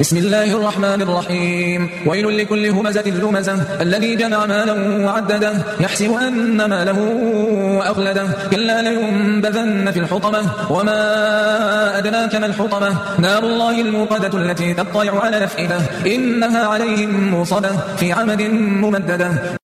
بسم الله الرحمن الرحيم. ويل لكل همزة لمزة الذي جمع مالا وعدده يحسب أن ماله أخلده كلا لينبذن في الحطمة وما أدراك ما الحطمة نار الله الموقدة التي تطلع على الأفئدة إنها عليهم موصدة في عمد ممددة.